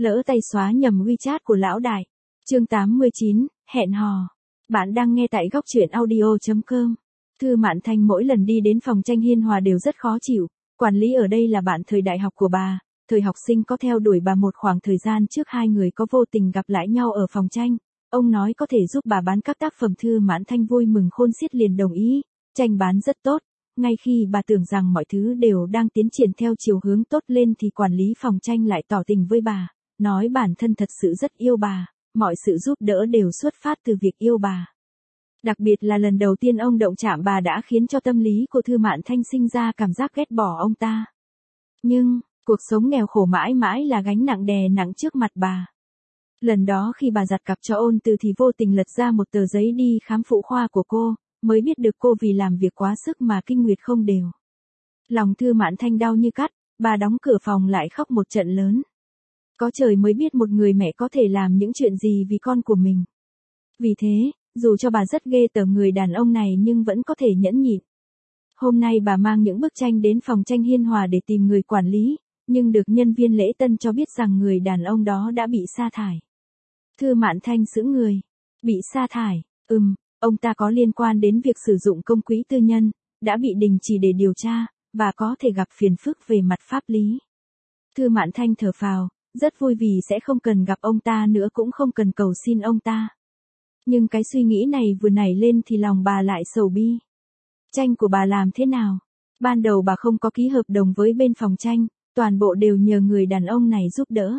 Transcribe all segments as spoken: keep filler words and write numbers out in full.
Lỡ tay xóa nhầm WeChat của lão đại. Chương tám mươi chín, hẹn hò. Bạn đang nghe tại góc truyện audio chấm com. Thư Mạn Thanh mỗi lần đi đến phòng tranh hiên hòa đều rất khó chịu. Quản lý ở đây là bạn thời đại học của bà, thời học sinh có theo đuổi bà một khoảng thời gian trước hai người có vô tình gặp lại nhau ở phòng tranh. Ông nói có thể giúp bà bán các tác phẩm. Thư Mạn Thanh vui mừng khôn xiết liền đồng ý. Tranh bán rất tốt. Ngay khi bà tưởng rằng mọi thứ đều đang tiến triển theo chiều hướng tốt lên thì quản lý phòng tranh lại tỏ tình với bà, nói bản thân thật sự rất yêu bà, mọi sự giúp đỡ đều xuất phát từ việc yêu bà. Đặc biệt là lần đầu tiên ông động chạm bà đã khiến cho tâm lý của Thư Mạn Thanh sinh ra cảm giác ghét bỏ ông ta. Nhưng, cuộc sống nghèo khổ mãi mãi là gánh nặng đè nặng trước mặt bà. Lần đó khi bà giặt cặp cho Ôn Từ thì vô tình lật ra một tờ giấy đi khám phụ khoa của cô, mới biết được cô vì làm việc quá sức mà kinh nguyệt không đều. Lòng Thư Mạn Thanh đau như cắt, bà đóng cửa phòng lại khóc một trận lớn. Có trời mới biết một người mẹ có thể làm những chuyện gì vì con của mình. Vì thế, dù cho bà rất ghê tởm người đàn ông này nhưng vẫn có thể nhẫn nhịn. Hôm nay bà mang những bức tranh đến phòng tranh hiên hòa để tìm người quản lý, nhưng được nhân viên lễ tân cho biết rằng người đàn ông đó đã bị sa thải. Thư Mạn Thanh sững người. Bị sa thải, ừm, ông ta có liên quan đến việc sử dụng công quỹ tư nhân, đã bị đình chỉ để điều tra, và có thể gặp phiền phức về mặt pháp lý. Thư Mạn Thanh thở phào, rất vui vì sẽ không cần gặp ông ta nữa cũng không cần cầu xin ông ta. Nhưng cái suy nghĩ này vừa nảy lên thì lòng bà lại sầu bi. Tranh của bà làm thế nào? Ban đầu bà không có ký hợp đồng với bên phòng tranh, toàn bộ đều nhờ người đàn ông này giúp đỡ.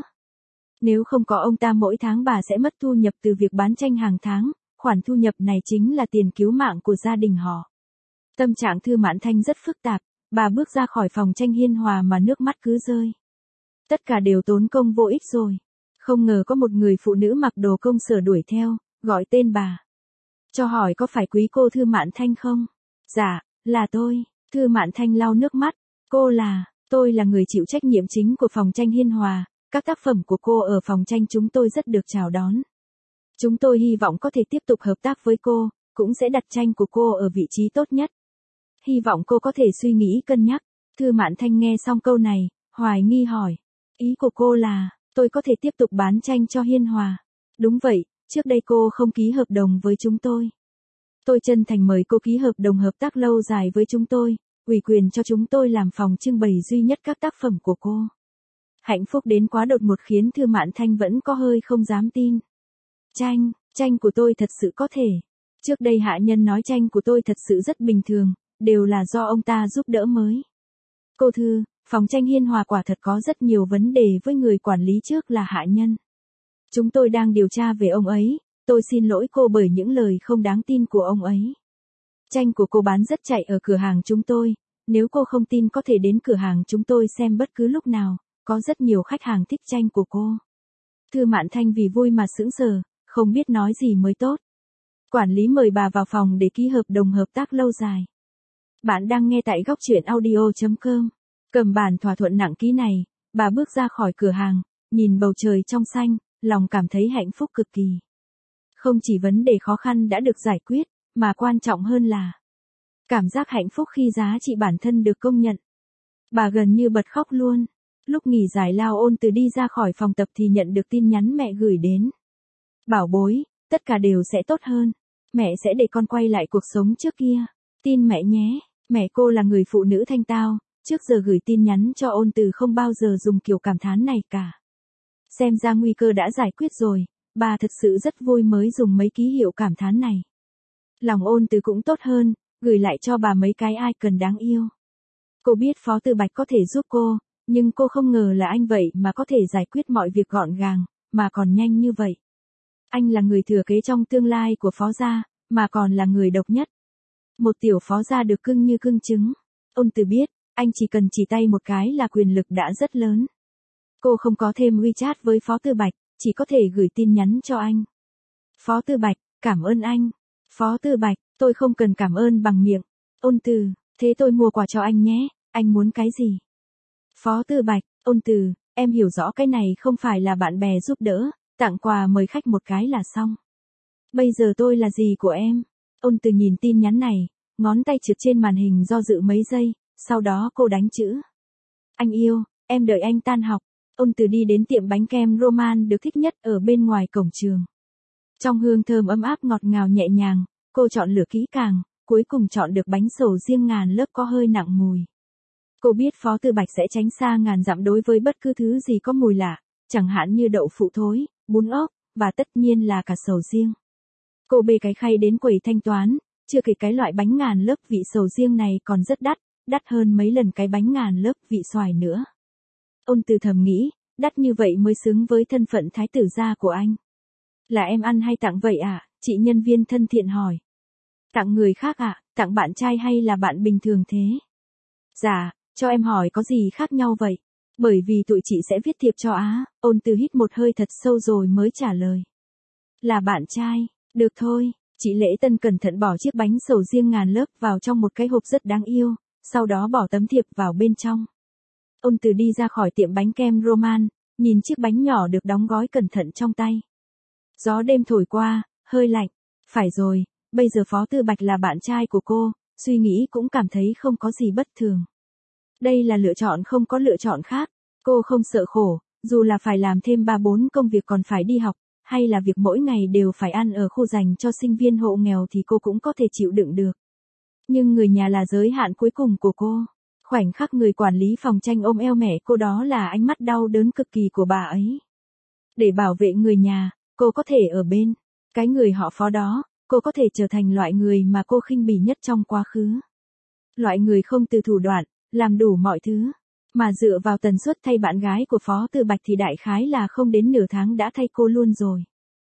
Nếu không có ông ta mỗi tháng bà sẽ mất thu nhập từ việc bán tranh hàng tháng, khoản thu nhập này chính là tiền cứu mạng của gia đình họ. Tâm trạng Thư Mạn Thanh rất phức tạp, bà bước ra khỏi phòng tranh hiên hòa mà nước mắt cứ rơi. Tất cả đều tốn công vô ích rồi. Không ngờ có một người phụ nữ mặc đồ công sở đuổi theo, gọi tên bà. Cho hỏi có phải quý cô Thư Mạn Thanh không? Dạ, là tôi. Thư Mạn Thanh lau nước mắt. Cô là, tôi là người chịu trách nhiệm chính của phòng tranh hiên hòa. Các tác phẩm của cô ở phòng tranh chúng tôi rất được chào đón. Chúng tôi hy vọng có thể tiếp tục hợp tác với cô, cũng sẽ đặt tranh của cô ở vị trí tốt nhất. Hy vọng cô có thể suy nghĩ cân nhắc. Thư Mạn Thanh nghe xong câu này, hoài nghi hỏi. Ý của cô là, tôi có thể tiếp tục bán tranh cho hiên hòa. Đúng vậy, trước đây cô không ký hợp đồng với chúng tôi. Tôi chân thành mời cô ký hợp đồng hợp tác lâu dài với chúng tôi, ủy quyền cho chúng tôi làm phòng trưng bày duy nhất các tác phẩm của cô. Hạnh phúc đến quá đột ngột khiến Thư Mạn Thanh vẫn có hơi không dám tin. Tranh, tranh của tôi thật sự có thể. Trước đây hạ nhân nói tranh của tôi thật sự rất bình thường, đều là do ông ta giúp đỡ mới. Cô Thư, phòng tranh hiên hòa quả thật có rất nhiều vấn đề với người quản lý trước là hạ nhân. Chúng tôi đang điều tra về ông ấy, tôi xin lỗi cô bởi những lời không đáng tin của ông ấy. Tranh của cô bán rất chạy ở cửa hàng chúng tôi, nếu cô không tin có thể đến cửa hàng chúng tôi xem bất cứ lúc nào, có rất nhiều khách hàng thích tranh của cô. Thư Mạn Thanh vì vui mà sững sờ, không biết nói gì mới tốt. Quản lý mời bà vào phòng để ký hợp đồng hợp tác lâu dài. Bạn đang nghe tại góc truyện audio chấm com. Cầm bản thỏa thuận nặng ký này, bà bước ra khỏi cửa hàng, nhìn bầu trời trong xanh, lòng cảm thấy hạnh phúc cực kỳ. Không chỉ vấn đề khó khăn đã được giải quyết, mà quan trọng hơn là cảm giác hạnh phúc khi giá trị bản thân được công nhận. Bà gần như bật khóc luôn. Lúc nghỉ giải lao Ôn Từ đi ra khỏi phòng tập thì nhận được tin nhắn mẹ gửi đến. Bảo bối, tất cả đều sẽ tốt hơn. Mẹ sẽ để con quay lại cuộc sống trước kia. Tin mẹ nhé. Mẹ cô là người phụ nữ thanh tao, trước giờ gửi tin nhắn cho Ôn Từ không bao giờ dùng kiểu cảm thán này cả. Xem ra nguy cơ đã giải quyết rồi, bà thật sự rất vui mới dùng mấy ký hiệu cảm thán này. Lòng Ôn Từ cũng tốt hơn, gửi lại cho bà mấy cái icon đáng yêu. Cô biết Phó Tư Bạch có thể giúp cô, nhưng cô không ngờ là anh vậy mà có thể giải quyết mọi việc gọn gàng, mà còn nhanh như vậy. Anh là người thừa kế trong tương lai của Phó gia, mà còn là người độc nhất. Một tiểu Phó gia được cưng như cưng trứng. Ôn Từ biết, anh chỉ cần chỉ tay một cái là quyền lực đã rất lớn. Cô không có thêm WeChat với Phó Tư Bạch, chỉ có thể gửi tin nhắn cho anh. Phó Tư Bạch, cảm ơn anh. Phó Tư Bạch, tôi không cần cảm ơn bằng miệng. Ôn Từ, thế tôi mua quà cho anh nhé, anh muốn cái gì? Phó Tư Bạch, Ôn Từ, em hiểu rõ cái này không phải là bạn bè giúp đỡ, tặng quà mời khách một cái là xong. Bây giờ tôi là gì của em? Ôn Từ nhìn tin nhắn này, ngón tay trượt trên màn hình do dự mấy giây, sau đó cô đánh chữ. Anh yêu, em đợi anh tan học. Ôn Từ đi đến tiệm bánh kem Roman được thích nhất ở bên ngoài cổng trường. Trong hương thơm ấm áp ngọt ngào nhẹ nhàng, cô chọn lựa kỹ càng, cuối cùng chọn được bánh sầu riêng ngàn lớp có hơi nặng mùi. Cô biết Phó Tư Bạch sẽ tránh xa ngàn dặm đối với bất cứ thứ gì có mùi lạ, chẳng hạn như đậu phụ thối, bún ốc, và tất nhiên là cả sầu riêng. Cô bê cái khay đến quầy thanh toán, chưa kể cái loại bánh ngàn lớp vị sầu riêng này còn rất đắt, đắt hơn mấy lần cái bánh ngàn lớp vị xoài nữa. Ôn Từ thầm nghĩ, đắt như vậy mới xứng với thân phận thái tử gia của anh. Là em ăn hay tặng vậy ạ? À? Chị nhân viên thân thiện hỏi. Tặng người khác ạ, à? Tặng bạn trai hay là bạn bình thường thế? Dạ, cho em hỏi có gì khác nhau vậy? Bởi vì tụi chị sẽ viết thiệp cho á. Ôn Từ hít một hơi thật sâu rồi mới trả lời. Là bạn trai, được thôi. Chị Lễ Tân cẩn thận bỏ chiếc bánh sầu riêng ngàn lớp vào trong một cái hộp rất đáng yêu, sau đó bỏ tấm thiệp vào bên trong. Ôn Từ đi ra khỏi tiệm bánh kem Roman, nhìn chiếc bánh nhỏ được đóng gói cẩn thận trong tay. Gió đêm thổi qua, hơi lạnh. Phải rồi, bây giờ Phó Tư Bạch là bạn trai của cô, suy nghĩ cũng cảm thấy không có gì bất thường. Đây là lựa chọn không có lựa chọn khác. Cô không sợ khổ, dù là phải làm thêm ba bốn công việc còn phải đi học, hay là việc mỗi ngày đều phải ăn ở khu dành cho sinh viên hộ nghèo thì cô cũng có thể chịu đựng được. Nhưng người nhà là giới hạn cuối cùng của cô. Khoảnh khắc người quản lý phòng tranh ôm eo mẹ cô đó là ánh mắt đau đớn cực kỳ của bà ấy. Để bảo vệ người nhà, cô có thể ở bên cái người họ Phó đó, cô có thể trở thành loại người mà cô khinh bỉ nhất trong quá khứ. Loại người không từ thủ đoạn, làm đủ mọi thứ, mà dựa vào tần suất thay bạn gái của Phó Tư Bạch thì đại khái là không đến nửa tháng đã thay cô luôn rồi.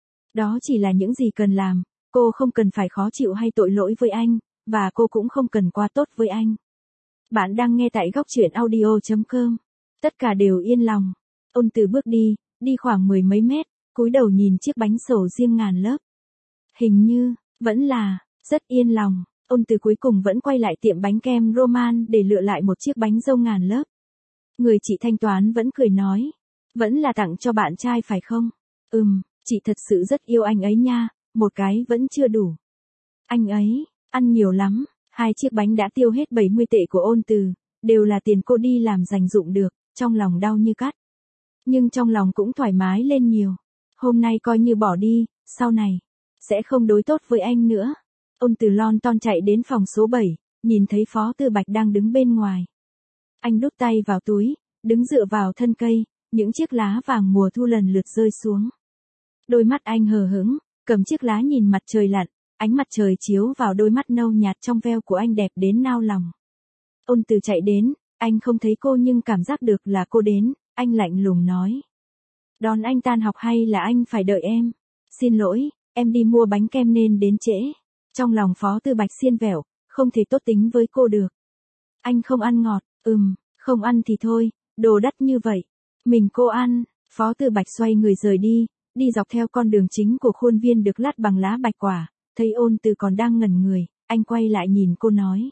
Đó chỉ là những gì cần làm, cô không cần phải khó chịu hay tội lỗi với anh, và cô cũng không cần quá tốt với anh. Bạn đang nghe tại góc truyện audio chấm com. Tất cả đều yên lòng. Ôn Từ bước đi, đi khoảng mười mấy mét, cúi đầu nhìn chiếc bánh sầu riêng ngàn lớp. Hình như, vẫn là, rất yên lòng. Ôn Từ cuối cùng vẫn quay lại tiệm bánh kem Roman để lựa lại một chiếc bánh dâu ngàn lớp. Người chị thanh toán vẫn cười nói. Vẫn là tặng cho bạn trai phải không? Ừm, chị thật sự rất yêu anh ấy nha, một cái vẫn chưa đủ. Anh ấy, ăn nhiều lắm. Hai chiếc bánh đã tiêu hết bảy mươi tệ của Ôn Từ, đều là tiền cô đi làm dành dụm được, trong lòng đau như cắt. Nhưng trong lòng cũng thoải mái lên nhiều. Hôm nay coi như bỏ đi, sau này, sẽ không đối tốt với anh nữa. Ôn Từ lon ton chạy đến phòng số bảy, nhìn thấy Phó Tư Bạch đang đứng bên ngoài. Anh đút tay vào túi, đứng dựa vào thân cây, những chiếc lá vàng mùa thu lần lượt rơi xuống. Đôi mắt anh hờ hững, cầm chiếc lá nhìn mặt trời lặn, ánh mặt trời chiếu vào đôi mắt nâu nhạt trong veo của anh đẹp đến nao lòng. Ôn Từ chạy đến, anh không thấy cô nhưng cảm giác được là cô đến, anh lạnh lùng nói. Đón anh tan học hay là anh phải đợi em? Xin lỗi, em đi mua bánh kem nên đến trễ. Trong lòng Phó Tư Bạch xiên vẻo, không thể tốt tính với cô được. Anh không ăn ngọt, ừm, không ăn thì thôi, đồ đắt như vậy. Mình cô ăn, Phó Tư Bạch xoay người rời đi, đi dọc theo con đường chính của khuôn viên được lát bằng lá bạch quả, thấy Ôn Từ còn đang ngẩn người, anh quay lại nhìn cô nói.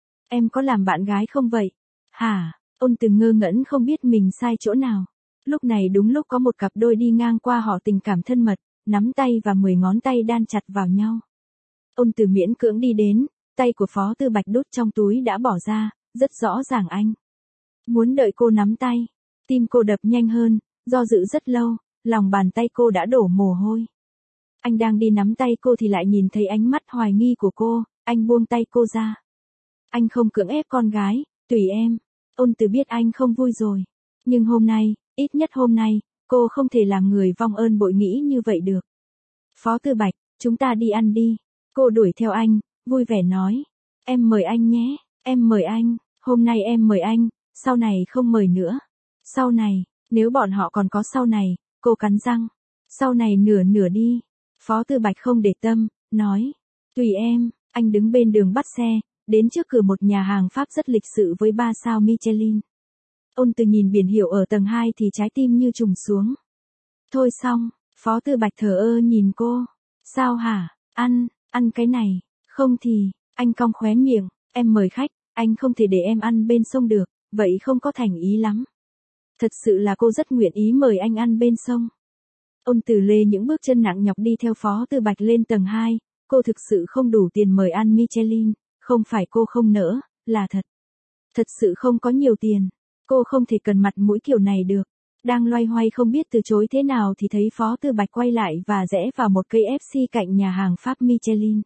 Em có làm bạn gái không vậy? Hả? Ôn Từ ngơ ngẩn không biết mình sai chỗ nào. Lúc này đúng lúc có một cặp đôi đi ngang qua họ tình cảm thân mật, nắm tay và mười ngón tay đan chặt vào nhau. Ôn Từ miễn cưỡng đi đến, tay của Phó Tư Bạch đút trong túi đã bỏ ra, rất rõ ràng anh muốn đợi cô nắm tay. Tim cô đập nhanh hơn, do dự rất lâu, lòng bàn tay cô đã đổ mồ hôi. Anh đang đi nắm tay cô thì lại nhìn thấy ánh mắt hoài nghi của cô, anh buông tay cô ra. Anh không cưỡng ép con gái, tùy em. Ôn Từ biết anh không vui rồi. Nhưng hôm nay, ít nhất hôm nay, cô không thể làm người vong ơn bội nghĩ như vậy được. Phó Tư Bạch, chúng ta đi ăn đi. Cô đuổi theo anh, vui vẻ nói. Em mời anh nhé, em mời anh, hôm nay em mời anh, sau này không mời nữa. Sau này, nếu bọn họ còn có sau này, cô cắn răng. Sau này nửa nửa đi. Phó Tư Bạch không để tâm, nói. Tùy em, anh đứng bên đường bắt xe, đến trước cửa một nhà hàng Pháp rất lịch sự với ba sao Michelin. Ôn Từ nhìn biển hiệu ở tầng hai thì trái tim như trùng xuống. Thôi xong, Phó Tư Bạch thờ ơ nhìn cô. Sao hả, ăn, ăn cái này, không thì, anh cong khóe miệng, em mời khách, anh không thể để em ăn bên sông được, vậy không có thành ý lắm. Thật sự là cô rất nguyện ý mời anh ăn bên sông. Ôn Từ lê những bước chân nặng nhọc đi theo Phó Tư Bạch lên tầng hai, cô thực sự không đủ tiền mời ăn Michelin, không phải cô không nỡ, là thật. Thật sự không có nhiều tiền, cô không thể cần mặt mũi kiểu này được. Đang loay hoay không biết từ chối thế nào thì thấy Phó Tư Bạch quay lại và rẽ vào một cây ép xê cạnh nhà hàng Pháp Michelin.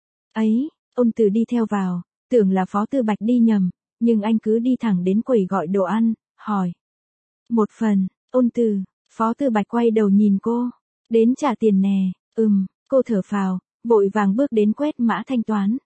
Ấy, ôn từ đi theo vào, tưởng là Phó Tư Bạch đi nhầm, nhưng anh cứ đi thẳng đến quầy gọi đồ ăn, hỏi. Một phần, ôn từ, Phó Tư Bạch quay đầu nhìn cô. Đến trả tiền nè, ừm, cô thở phào, vội vàng bước đến quét mã thanh toán.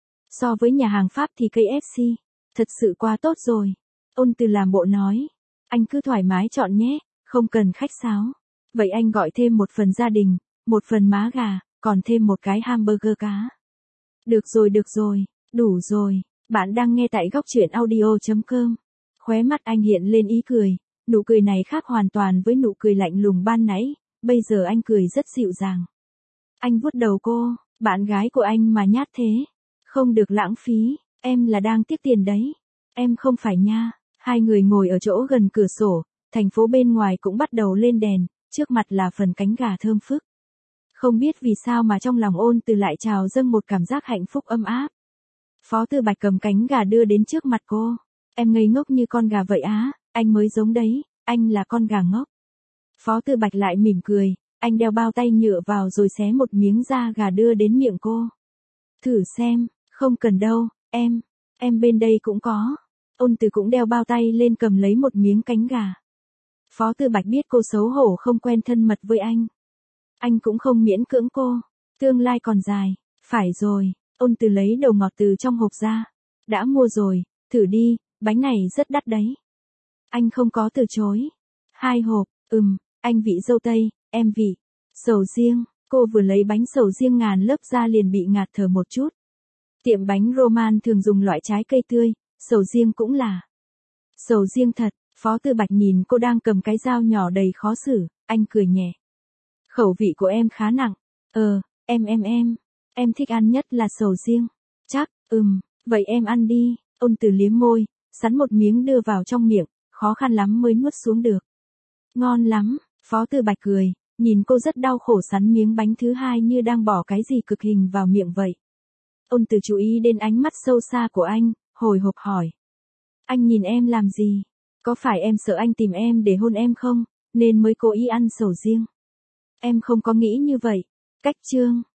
So với nhà hàng Pháp thì cây ép xê, thật sự quá tốt rồi. Ôn từ làm bộ nói. Anh cứ thoải mái chọn nhé, không cần khách sáo. Vậy anh gọi thêm một phần gia đình, một phần má gà, còn thêm một cái hamburger cá. Được rồi được rồi, đủ rồi. Bạn đang nghe tại góc truyện audio chấm com. Khóe mắt anh hiện lên ý cười. Nụ cười này khác hoàn toàn với nụ cười lạnh lùng ban nãy. Bây giờ anh cười rất dịu dàng. Anh vuốt đầu cô, bạn gái của anh mà nhát thế. Không được lãng phí, em là đang tiếc tiền đấy. Em không phải nha. Hai người ngồi ở chỗ gần cửa sổ, thành phố bên ngoài cũng bắt đầu lên đèn, trước mặt là phần cánh gà thơm phức. Không biết vì sao mà trong lòng ôn từ lại trào dâng một cảm giác hạnh phúc ấm áp. Phó Tư Bạch cầm cánh gà đưa đến trước mặt cô. Em ngây ngốc như con gà vậy á, anh mới giống đấy, anh là con gà ngốc. Phó Tư Bạch lại mỉm cười, anh đeo bao tay nhựa vào rồi xé một miếng da gà đưa đến miệng cô. Thử xem, không cần đâu, em, em bên đây cũng có. Ôn từ cũng đeo bao tay lên cầm lấy một miếng cánh gà. Phó Tư Bạch biết cô xấu hổ không quen thân mật với anh. Anh cũng không miễn cưỡng cô. Tương lai còn dài. Phải rồi, ôn từ lấy đầu ngọt từ trong hộp ra. Đã mua rồi, thử đi, bánh này rất đắt đấy. Anh không có từ chối. Hai hộp, ừm, anh vị dâu tây, em vị sầu riêng. Cô vừa lấy bánh sầu riêng ngàn lớp ra liền bị ngạt thở một chút. Tiệm bánh Roman thường dùng loại trái cây tươi. Sầu riêng cũng là sầu riêng thật. Phó Tư Bạch nhìn cô đang cầm cái dao nhỏ đầy khó xử, anh cười nhẹ. Khẩu vị của em khá nặng. Ờ, em em em, em thích ăn nhất là sầu riêng. Chắc, ừm, vậy em ăn đi. Ôn từ liếm môi, sắn một miếng đưa vào trong miệng, khó khăn lắm mới nuốt xuống được. Ngon lắm, Phó Tư Bạch cười, nhìn cô rất đau khổ sắn miếng bánh thứ hai như đang bỏ cái gì cực hình vào miệng vậy. Ôn từ chú ý đến ánh mắt sâu xa của anh, hồi hộp hỏi. Anh nhìn em làm gì? Có phải em sợ anh tìm em để hôn em không, nên mới cố ý ăn sầu riêng? Em không có nghĩ như vậy. Cách chương.